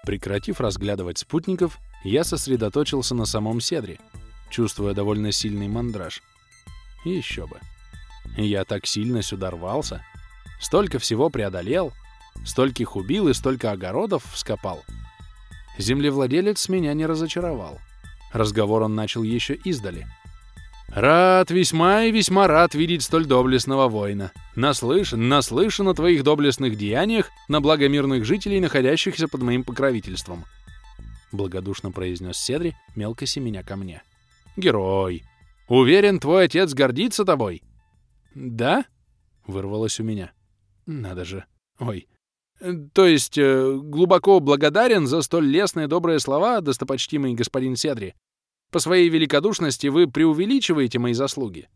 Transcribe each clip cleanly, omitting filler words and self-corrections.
Прекратив разглядывать спутников, я сосредоточился на самом Седре, чувствуя довольно сильный мандраж. Еще бы. Я так сильно сюда рвался, столько всего преодолел, стольких убил и столько огородов вскопал. Землевладелец меня не разочаровал. Разговор он начал еще издали. «Рад, весьма и весьма рад видеть столь доблестного воина. Наслышан о твоих доблестных деяниях на благо мирных жителей, находящихся под моим покровительством», — благодушно произнес Седри, мелко семеня ко мне. «Герой! Уверен, твой отец гордится тобой». «Да?» — вырвалось у меня. «Надо же. Ой. То есть глубоко благодарен за столь лестные добрые слова, достопочтимый господин Седри. По своей великодушности вы преувеличиваете мои заслуги».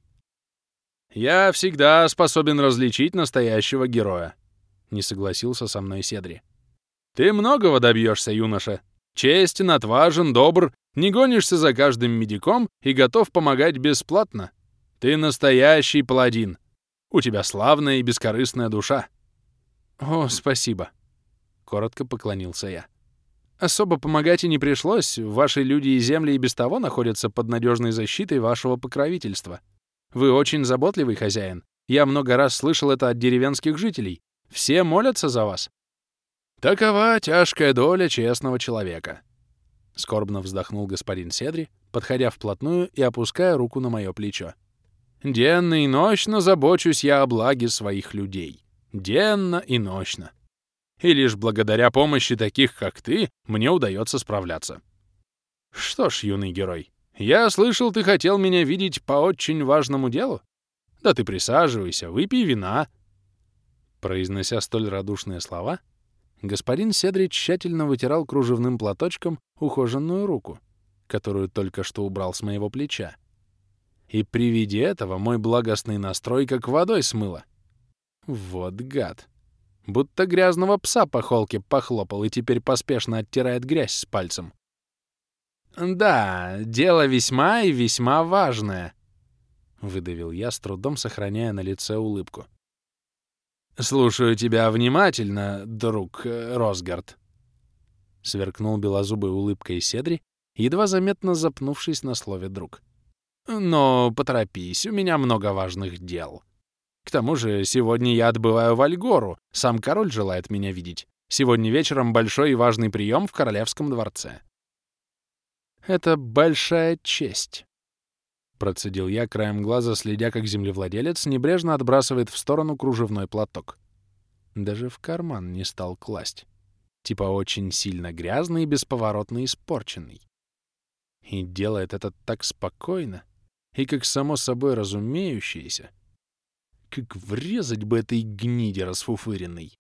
«Я всегда способен различить настоящего героя», — не согласился со мной Седри. «Ты многого добьешься, юноша. Честен, отважен, добр, не гонишься за каждым медиком и готов помогать бесплатно. Ты настоящий паладин. У тебя славная и бескорыстная душа». «О, спасибо», — коротко поклонился я. «Особо помогать и не пришлось. Ваши люди и земли и без того находятся под надежной защитой вашего покровительства. Вы очень заботливый хозяин. Я много раз слышал это от деревенских жителей. Все молятся за вас». «Такова тяжкая доля честного человека», — скорбно вздохнул господин Седри, подходя вплотную и опуская руку на мое плечо. «Денно и ночно забочусь я о благе своих людей. Денно и ночно. И лишь благодаря помощи таких, как ты, мне удается справляться. Что ж, юный герой, я слышал, ты хотел меня видеть по очень важному делу? Да ты присаживайся, выпей вина». Произнося столь радушные слова, господин Седри тщательно вытирал кружевным платочком ухоженную руку, которую только что убрал с моего плеча. И при виде этого мой благостный настрой как водой смыло. Вот гад. Будто грязного пса по холке похлопал и теперь поспешно оттирает грязь с пальцем. «Да, дело весьма и весьма важное», — выдавил я, с трудом сохраняя на лице улыбку. «Слушаю тебя внимательно, друг Росгард», — сверкнул белозубой улыбкой Седри, едва заметно запнувшись на слове «друг». «Но поторопись, у меня много важных дел. К тому же сегодня я отбываю в Альгору, сам король желает меня видеть. Сегодня вечером большой и важный прием в королевском дворце». «Это большая честь», — процедил я краем глаза, следя, как землевладелец небрежно отбрасывает в сторону кружевной платок. Даже в карман не стал класть. Типа очень сильно грязный и бесповоротно испорченный. И делает это так спокойно и как само собой разумеющееся. Как врезать бы этой гниде расфуфыренной.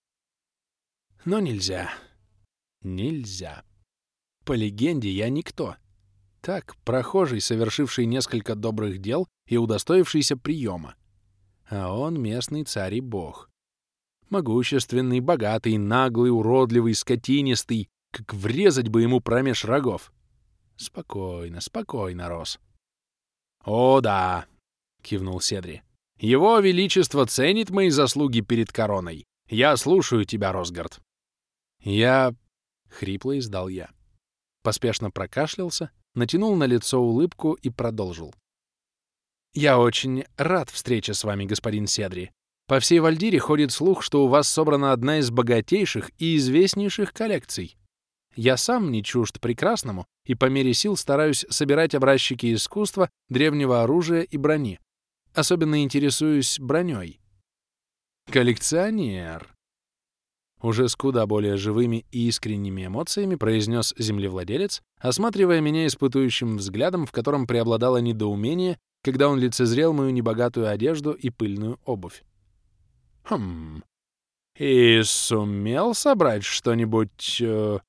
Но нельзя. Нельзя. По легенде, я никто. Так, прохожий, совершивший несколько добрых дел и удостоившийся приема. А он местный царь и бог. Могущественный, богатый, наглый, уродливый, скотинистый. Как врезать бы ему промеж рогов. Спокойно, спокойно, Рос. «О, да», — кивнул Седри. «Его Величество ценит мои заслуги перед короной. Я слушаю тебя, Росгард». «Я...» — хрипло издал я. Поспешно прокашлялся, натянул на лицо улыбку и продолжил. «Я очень рад встрече с вами, господин Седри. По всей Вальдире ходит слух, что у вас собрана одна из богатейших и известнейших коллекций. Я сам не чужд прекрасному и по мере сил стараюсь собирать образчики искусства, древнего оружия и брони. Особенно интересуюсь броней». «Коллекционер!» Уже с куда более живыми и искренними эмоциями произнес землевладелец, осматривая меня испытующим взглядом, в котором преобладало недоумение, когда он лицезрел мою небогатую одежду и пыльную обувь. «Хм... И сумел собрать что-нибудь...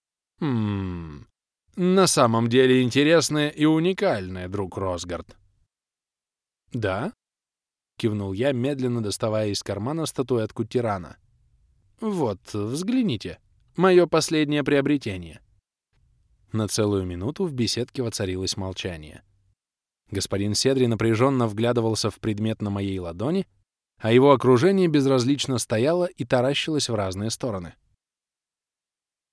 на самом деле интересное и уникальное, друг Росгард?» «Да?» — кивнул я, медленно доставая из кармана статуэтку тирана. «Вот, взгляните. Мое последнее приобретение». На целую минуту в беседке воцарилось молчание. Господин Седри напряженно вглядывался в предмет на моей ладони, а его окружение безразлично стояло и таращилось в разные стороны.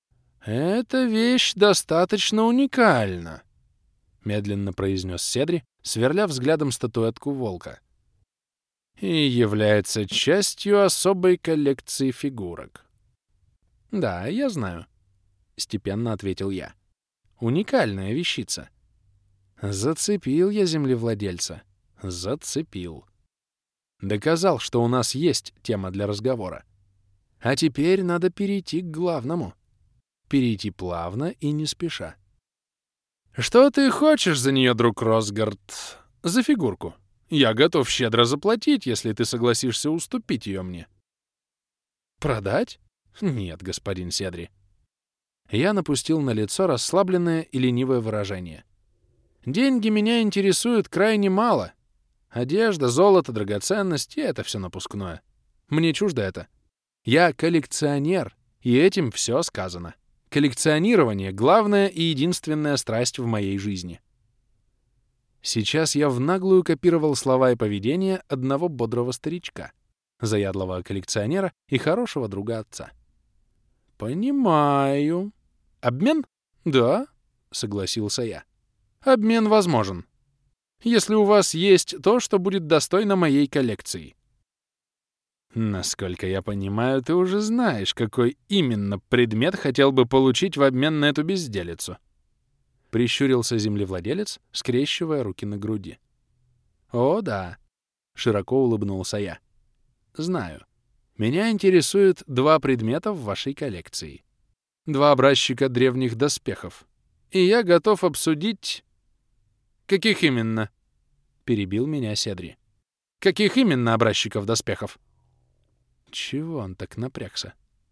«Эта вещь достаточно уникальна», — медленно произнес Седри, сверля взглядом статуэтку волка. «И является частью особой коллекции фигурок». «Да, я знаю», — степенно ответил я. «Уникальная вещица». Зацепил я землевладельца. Зацепил. Доказал, что у нас есть тема для разговора. А теперь надо перейти к главному. Перейти плавно и не спеша. «Что ты хочешь за нее, друг Росгард? За фигурку. Я готов щедро заплатить, если ты согласишься уступить ее мне». «Продать? Нет, господин Седри». Я напустил на лицо расслабленное и ленивое выражение. «Деньги меня интересуют крайне мало. Одежда, золото, драгоценности — это все напускное. Мне чуждо это. Я коллекционер, и этим все сказано. Коллекционирование — главная и единственная страсть в моей жизни». Сейчас я в наглую копировал слова и поведение одного бодрого старичка, заядлого коллекционера и хорошего друга отца. «Понимаю. Обмен? Да», — согласился я. «Обмен возможен. Если у вас есть то, что будет достойно моей коллекции». «Насколько я понимаю, ты уже знаешь, какой именно предмет хотел бы получить в обмен на эту безделицу», — прищурился землевладелец, скрещивая руки на груди. «О, да», — широко улыбнулся я. «Знаю. Меня интересуют 2 предмета в вашей коллекции. 2 образчика древних доспехов. И я готов обсудить...» «Каких именно?» — перебил меня Седри. «Каких именно образчиков доспехов?» Чего он так напрягся?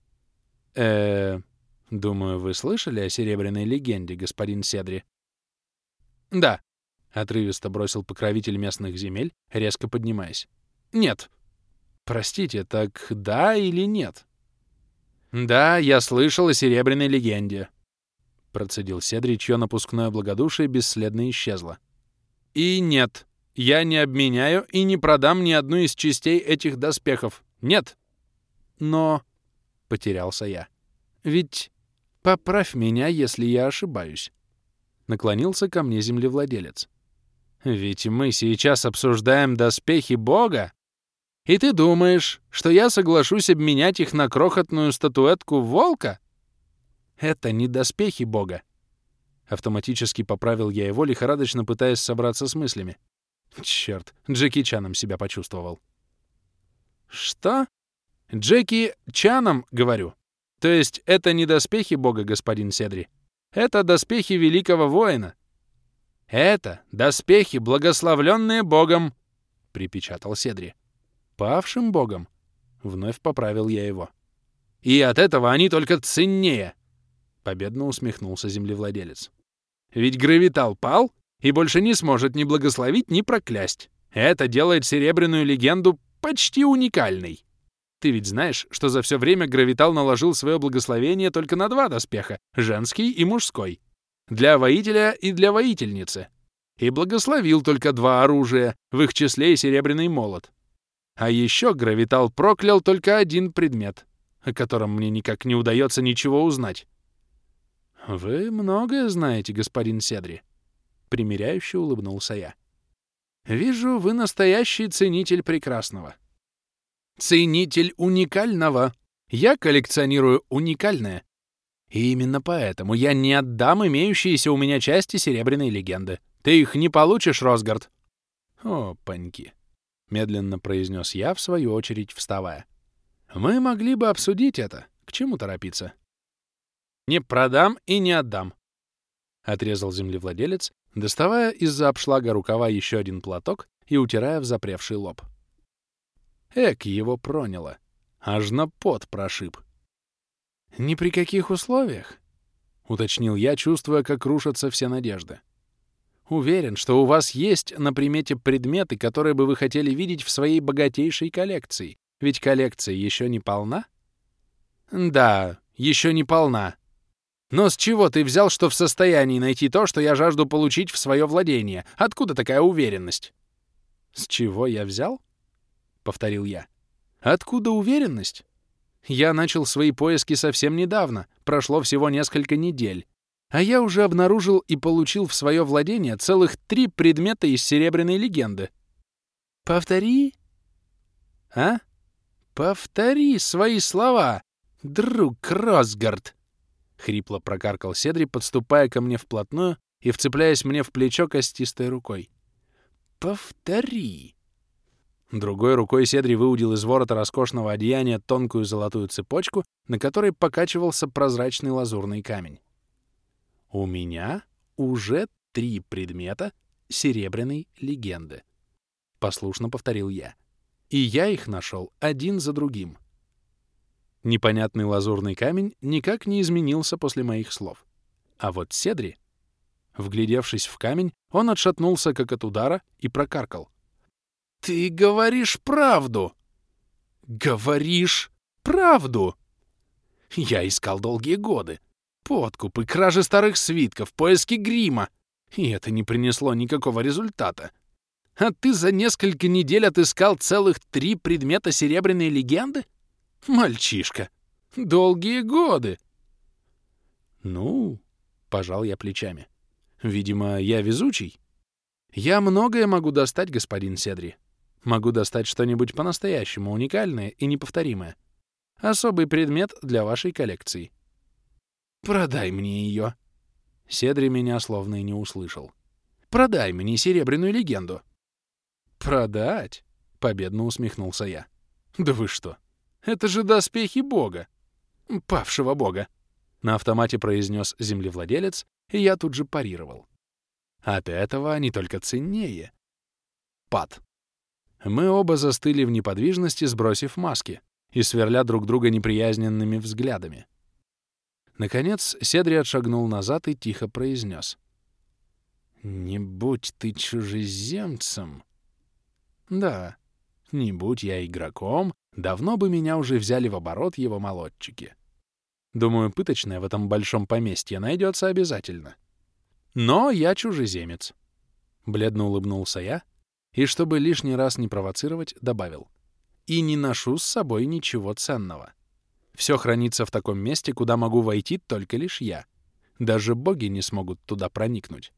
Думаю, вы слышали о серебряной легенде, господин Седри? Да, отрывисто бросил покровитель местных земель, резко поднимаясь. Нет. Простите, так да или нет? Да, я слышал о серебряной легенде, процедил Седри, чье напускное благодушие бесследно исчезло. И нет, я не обменяю и не продам ни одну из частей этих доспехов. Нет. Но... Потерялся я. Ведь... Поправь меня, если я ошибаюсь. Наклонился ко мне землевладелец. Ведь мы сейчас обсуждаем доспехи Бога. И ты думаешь, что я соглашусь обменять их на крохотную статуэтку волка? Это не доспехи Бога. Автоматически поправил я его, лихорадочно пытаясь собраться с мыслями. Чёрт, Джеки Чаном себя почувствовал. Что? Джеки Чаном, говорю. То есть это не доспехи Бога, господин Седри. Это доспехи великого воина. Это доспехи, благословленные Богом, припечатал Седри. Павшим Богом, вновь поправил я его. И от этого они только ценнее, победно усмехнулся землевладелец. Ведь Гравитал пал и больше не сможет ни благословить, ни проклясть. Это делает серебряную легенду почти уникальной. Ты ведь знаешь, что за все время Гравитал наложил свое благословение только на 2 доспеха — женский и мужской. Для воителя и для воительницы. И благословил только 2 оружия, в их числе и серебряный молот. А еще Гравитал проклял только 1 предмет, о котором мне никак не удается ничего узнать. «Вы многое знаете, господин Седри», — примиряюще улыбнулся я. «Вижу, вы настоящий ценитель прекрасного». Ценитель уникального. Я коллекционирую уникальное. И именно поэтому я не отдам имеющиеся у меня части серебряной легенды. Ты их не получишь, Росгард. Опаньки, медленно произнес я, в свою очередь вставая. Мы могли бы обсудить это. К чему торопиться? Не продам и не отдам, отрезал землевладелец, доставая из-за обшлага рукава еще 1 платок и утирая взапревший лоб. Эк, его проняло. Аж на пот прошиб. «Ни при каких условиях», — уточнил я, чувствуя, как рушатся все надежды. «Уверен, что у вас есть на примете предметы, которые бы вы хотели видеть в своей богатейшей коллекции. Ведь коллекция еще не полна?» «Да, еще не полна. Но с чего ты взял, что в состоянии найти то, что я жажду получить в свое владение? Откуда такая уверенность?» «С чего я взял?» — повторил я. «Откуда уверенность? Я начал свои поиски совсем недавно, прошло всего несколько недель. А я уже обнаружил и получил в свое владение целых 3 предмета из Серебряной легенды. Повтори. А? Повтори свои слова, друг Росгард. Хрипло прокаркал Седри, подступая ко мне вплотную и вцепляясь мне в плечо костистой рукой. «Повтори!» Другой рукой Седри выудил из ворота роскошного одеяния тонкую золотую цепочку, на которой покачивался прозрачный лазурный камень. «У меня уже 3 предмета Серебряной легенды», — послушно повторил я. «И я их нашел один за другим». Непонятный лазурный камень никак не изменился после моих слов. А вот Седри, вглядевшись в камень, он отшатнулся как от удара и прокаркал. «Ты говоришь правду!» «Говоришь правду!» Я искал долгие годы. Подкупы, кражи старых свитков, поиски грима. И это не принесло никакого результата. А ты за несколько недель отыскал целых 3 предмета Серебряной легенды? Мальчишка! Долгие годы! Ну, пожал я плечами. Видимо, я везучий. Я многое могу достать, господин Седри. Могу достать что-нибудь по-настоящему уникальное и неповторимое. Особый предмет для вашей коллекции. Продай мне ее. Седри меня словно и не услышал. Продай мне Серебряную легенду. Продать? Победно усмехнулся я. Да вы что? Это же доспехи бога. Павшего бога. На автомате произнес землевладелец, и я тут же парировал. От этого они только ценнее. Пад. Мы оба застыли в неподвижности, сбросив маски и сверля друг друга неприязненными взглядами. Наконец Седри отшагнул назад и тихо произнес. «Не будь ты чужеземцем». Да, не будь я игроком, давно бы меня уже взяли в оборот его молодчики. Думаю, пыточная в этом большом поместье найдется обязательно. Но я чужеземец. Бледно улыбнулся я, и, чтобы лишний раз не провоцировать, добавил. И не ношу с собой ничего ценного. Все хранится в таком месте, куда могу войти только лишь я. Даже боги не смогут туда проникнуть.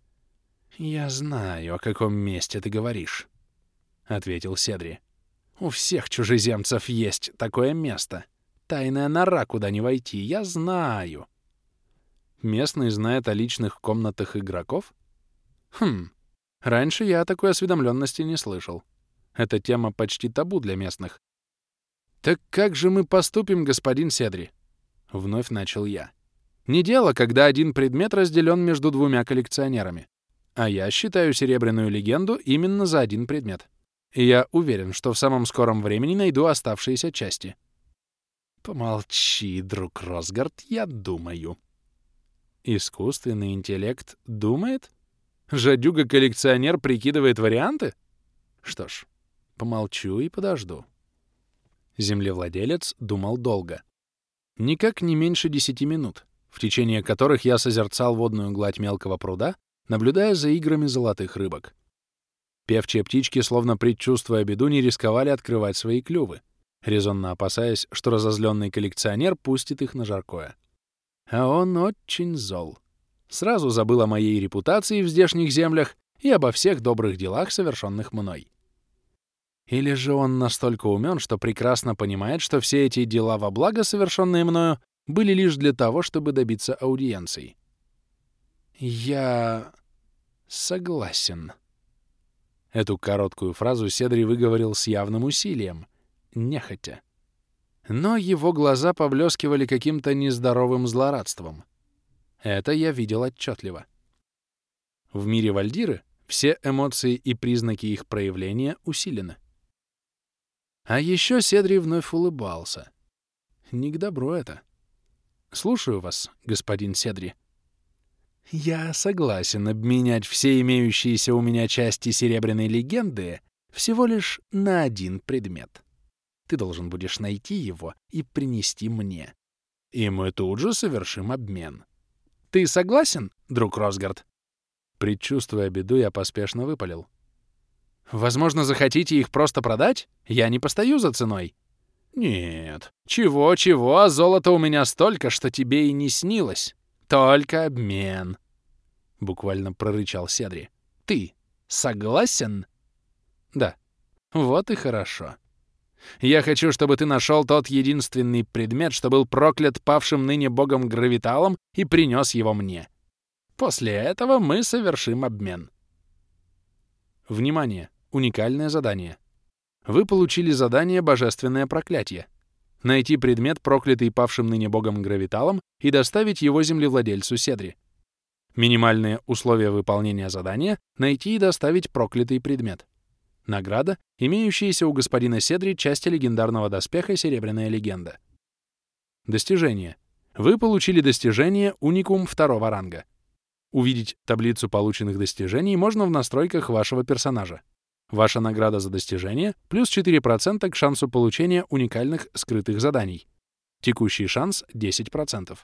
«Я знаю, о каком месте ты говоришь», — ответил Седри. «У всех чужеземцев есть такое место. Тайная нора, куда не войти, я знаю». Местный знает о личных комнатах игроков? Раньше я о такой осведомленности не слышал. Эта тема почти табу для местных. «Так как же мы поступим, господин Седри?» — вновь начал я. «Не дело, когда один предмет разделен между 2 коллекционерами. А я считаю Серебряную легенду именно за один предмет. И я уверен, что в самом скором времени найду оставшиеся части». «Помолчи, друг Росгард, я думаю». Искусственный интеллект думает? Жадюга-коллекционер прикидывает варианты? Что ж, помолчу и подожду. Землевладелец думал долго. Никак не меньше 10 минут, в течение которых я созерцал водную гладь мелкого пруда, наблюдая за играми золотых рыбок. Певчие птички, словно предчувствуя беду, не рисковали открывать свои клювы, резонно опасаясь, что разозленный коллекционер пустит их на жаркое. А он очень зол. Сразу забыл о моей репутации в здешних землях и обо всех добрых делах, совершенных мной. Или же он настолько умен, что прекрасно понимает, что все эти дела во благо, совершенные мною, были лишь для того, чтобы добиться аудиенции. «Я согласен». Эту короткую фразу Седри выговорил с явным усилием, нехотя. Но его глаза поблескивали каким-то нездоровым злорадством. Это я видел отчетливо. В мире Вальдиры все эмоции и признаки их проявления усилены. А еще Седри вновь улыбался. Не к добру это. Слушаю вас, господин Седри. Я согласен обменять все имеющиеся у меня части Серебряной легенды всего лишь на один предмет. Ты должен будешь найти его и принести мне. И мы тут же совершим обмен. Ты согласен, друг Росгард?» Предчувствуя беду, я поспешно выпалил. «Возможно, захотите их просто продать? Я не постою за ценой». Нет, чего-чего, а золота у меня столько, что тебе и не снилось. Только обмен. Буквально прорычал Седри. Ты согласен? Да. Вот и хорошо. Я хочу, чтобы ты нашел тот единственный предмет, что был проклят павшим ныне богом Гравиталом, и принес его мне. После этого мы совершим обмен. Внимание! Уникальное задание. Вы получили задание «Божественное проклятие». Найти предмет, проклятый павшим ныне богом Гравиталом, и доставить его землевладельцу Седри. Минимальные условия выполнения задания — найти и доставить проклятый предмет. Награда — имеющаяся у господина Седри части легендарного доспеха «Серебряная легенда». Достижение. Вы получили достижение «Уникум» 2-го ранга. Увидеть таблицу полученных достижений можно в настройках вашего персонажа. Ваша награда за достижение — плюс 4% к шансу получения уникальных скрытых заданий. Текущий шанс — 10%.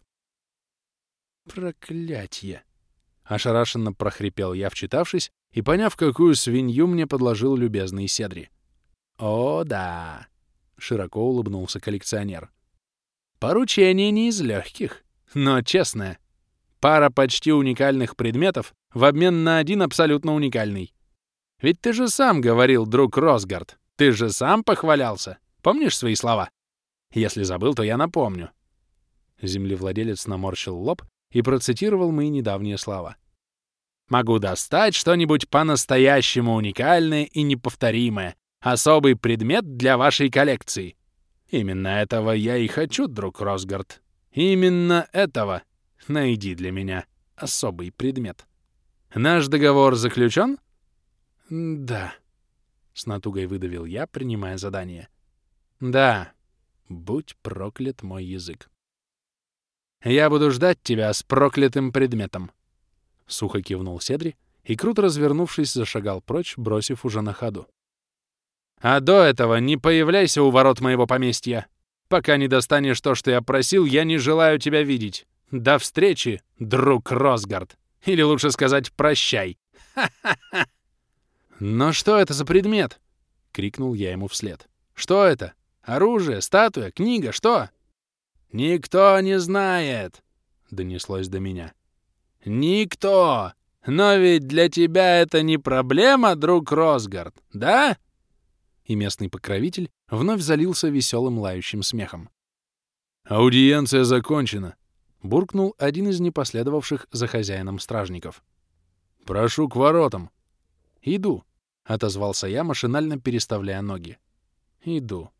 Проклятье! Ошарашенно прохрипел я, вчитавшись, и поняв, какую свинью мне подложил любезный Седри. «О, да!» — широко улыбнулся коллекционер. «Поручение не из легких, но честное. Пара почти уникальных предметов в обмен на один абсолютно уникальный. Ведь ты же сам говорил, друг Росгард, ты же сам похвалялся. Помнишь свои слова? Если забыл, то я напомню». Землевладелец наморщил лоб и процитировал мои недавние слова. «Могу достать что-нибудь по-настоящему уникальное и неповторимое, особый предмет для вашей коллекции. Именно этого я и хочу, друг Росгард. Именно этого. Найди для меня особый предмет. Наш договор заключен?» «Да», — с натугой выдавил я, принимая задание. «Да, будь проклят мой язык. Я буду ждать тебя с проклятым предметом». Сухо кивнул Седри и, круто развернувшись, зашагал прочь, бросив уже на ходу. «А до этого не появляйся у ворот моего поместья. Пока не достанешь то, что я просил, я не желаю тебя видеть. До встречи, друг Росгард. Или лучше сказать, прощай. Ха-ха-ха!» «Но что это за предмет?» — крикнул я ему вслед. «Что это? Оружие, статуя, книга, что?» «Никто не знает!» — донеслось до меня. «Никто! Но ведь для тебя это не проблема, друг Росгард, да?» И местный покровитель вновь залился веселым лающим смехом. «Аудиенция закончена!» — буркнул один из непоследовавших за хозяином стражников. «Прошу к воротам!» «Иду!» — отозвался я, машинально переставляя ноги. «Иду!»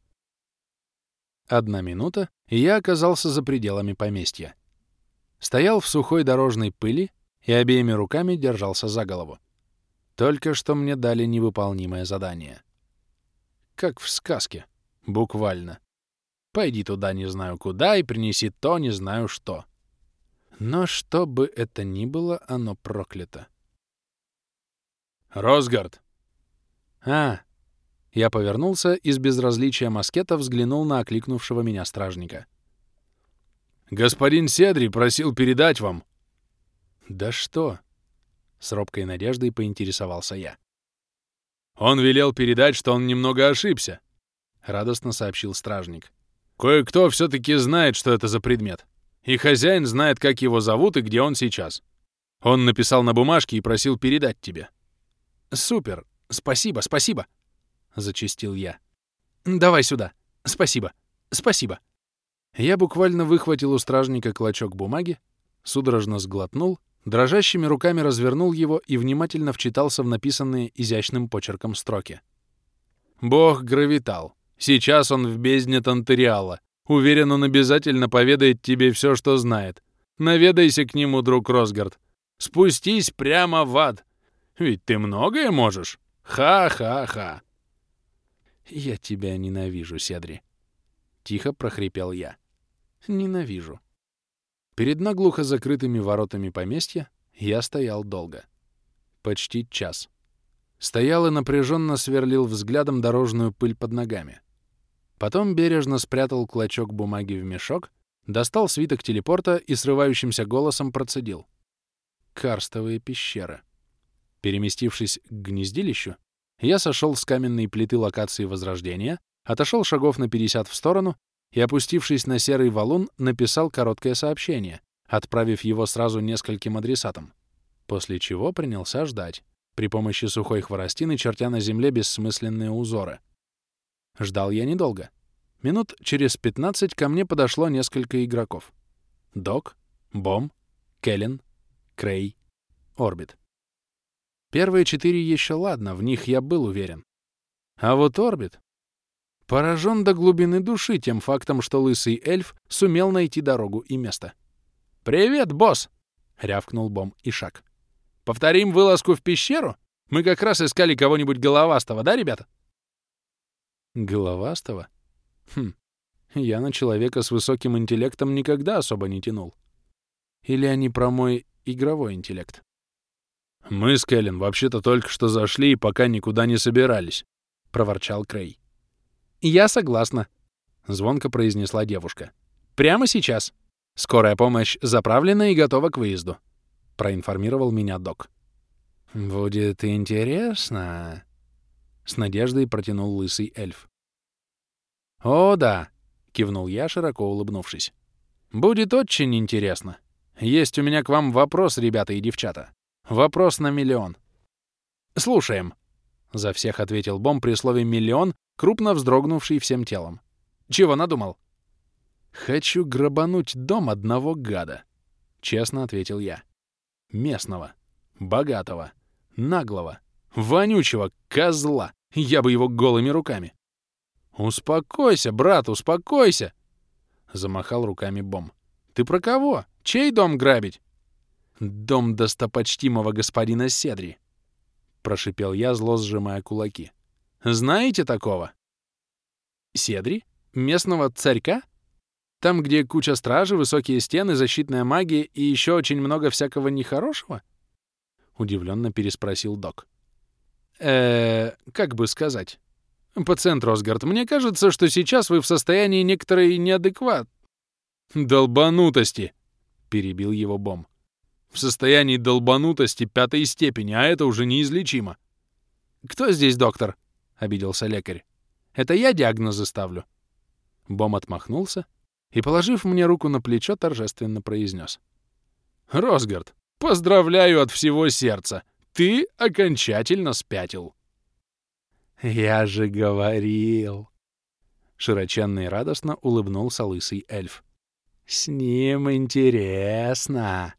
1 минута, и я оказался за пределами поместья. Стоял в сухой дорожной пыли и обеими руками держался за голову. Только что мне дали невыполнимое задание. Как в сказке. Буквально. Пойди туда не знаю куда и принеси то не знаю что. Но что бы это ни было, оно проклято. «Росгард!» «А!» Я повернулся и с безразличия маскета взглянул на окликнувшего меня стражника. «Господин Седри просил передать вам». «Да что?» — с робкой надеждой поинтересовался я. «Он велел передать, что он немного ошибся», — радостно сообщил стражник. «Кое-кто все-таки знает, что это за предмет. И хозяин знает, как его зовут и где он сейчас. Он написал на бумажке и просил передать тебе». «Супер! Спасибо, спасибо!» — зачастил я. «Давай сюда. Спасибо. Спасибо». Я буквально выхватил у стражника клочок бумаги, судорожно сглотнул, дрожащими руками развернул его и внимательно вчитался в написанные изящным почерком строки. «Бог Гравитал. Сейчас он в бездне Тантериала. Уверен, он обязательно поведает тебе все, что знает. Наведайся к нему, друг Росгард. Спустись прямо в ад. Ведь ты многое можешь. Ха-ха-ха». «Я тебя ненавижу, Седри», — тихо прохрипел я. «Ненавижу». Перед наглухо закрытыми воротами поместья я стоял долго. Почти час. Стоял и напряженно сверлил взглядом дорожную пыль под ногами. Потом бережно спрятал клочок бумаги в мешок, достал свиток телепорта и срывающимся голосом процедил. Карстовые пещеры. Переместившись к гнездилищу, я сошел с каменной плиты локации Возрождения, отошел шагов на 50 в сторону и, опустившись на серый валун, написал короткое сообщение, отправив его сразу нескольким адресатам, после чего принялся ждать, при помощи сухой хворостины чертя на земле бессмысленные узоры. Ждал я недолго. Минут через 15 ко мне подошло несколько игроков. Док, Бом, Келлен, Крей, Орбит. Первые 4 еще ладно, в них я был уверен. А вот Орбит поражен до глубины души тем фактом, что лысый эльф сумел найти дорогу и место. «Привет, босс!» — рявкнул Бом и Шаг. «Повторим вылазку в пещеру? Мы как раз искали кого-нибудь головастого, да, ребята?» Головастого? Я на человека с высоким интеллектом никогда особо не тянул. Или они про мой игровой интеллект? «Мы с Кэлен вообще-то только что зашли и пока никуда не собирались», — проворчал Крей. «Я согласна», — звонко произнесла девушка. «Прямо сейчас. Скорая помощь заправлена и готова к выезду», — проинформировал меня док. «Будет интересно», — с надеждой протянул лысый эльф. «О, да», — кивнул я, широко улыбнувшись. «Будет очень интересно. Есть у меня к вам вопрос, ребята и девчата. Вопрос на миллион». «Слушаем», — за всех ответил Бом при слове «миллион», крупно вздрогнувший всем телом. «Чего надумал?» «Хочу грабануть дом одного гада», — честно ответил я. «Местного, богатого, наглого, вонючего козла. Я бы его голыми руками». «Успокойся, брат, успокойся!» — замахал руками Бом. «Ты про кого? Чей дом грабить?» «Дом достопочтимого господина Седри», — прошипел я, зло сжимая кулаки. «Знаете такого?» «Седри? Местного царька? Там, где куча стражи, высокие стены, защитная магия и еще очень много всякого нехорошего?» — удивленно переспросил док. Как бы сказать? Пациент Росгард, мне кажется, что сейчас вы в состоянии некоторой неадекват...» «Долбанутости!» — перебил его Бом. «В состоянии долбанутости 5-й степени, а это уже неизлечимо». «Кто здесь доктор?» — обиделся лекарь. «Это я диагнозы ставлю». Бом отмахнулся и, положив мне руку на плечо, торжественно произнес. «Росгард, поздравляю от всего сердца! Ты окончательно спятил!» «Я же говорил!» Широченно и радостно улыбнулся лысый эльф. «С ним интересно!»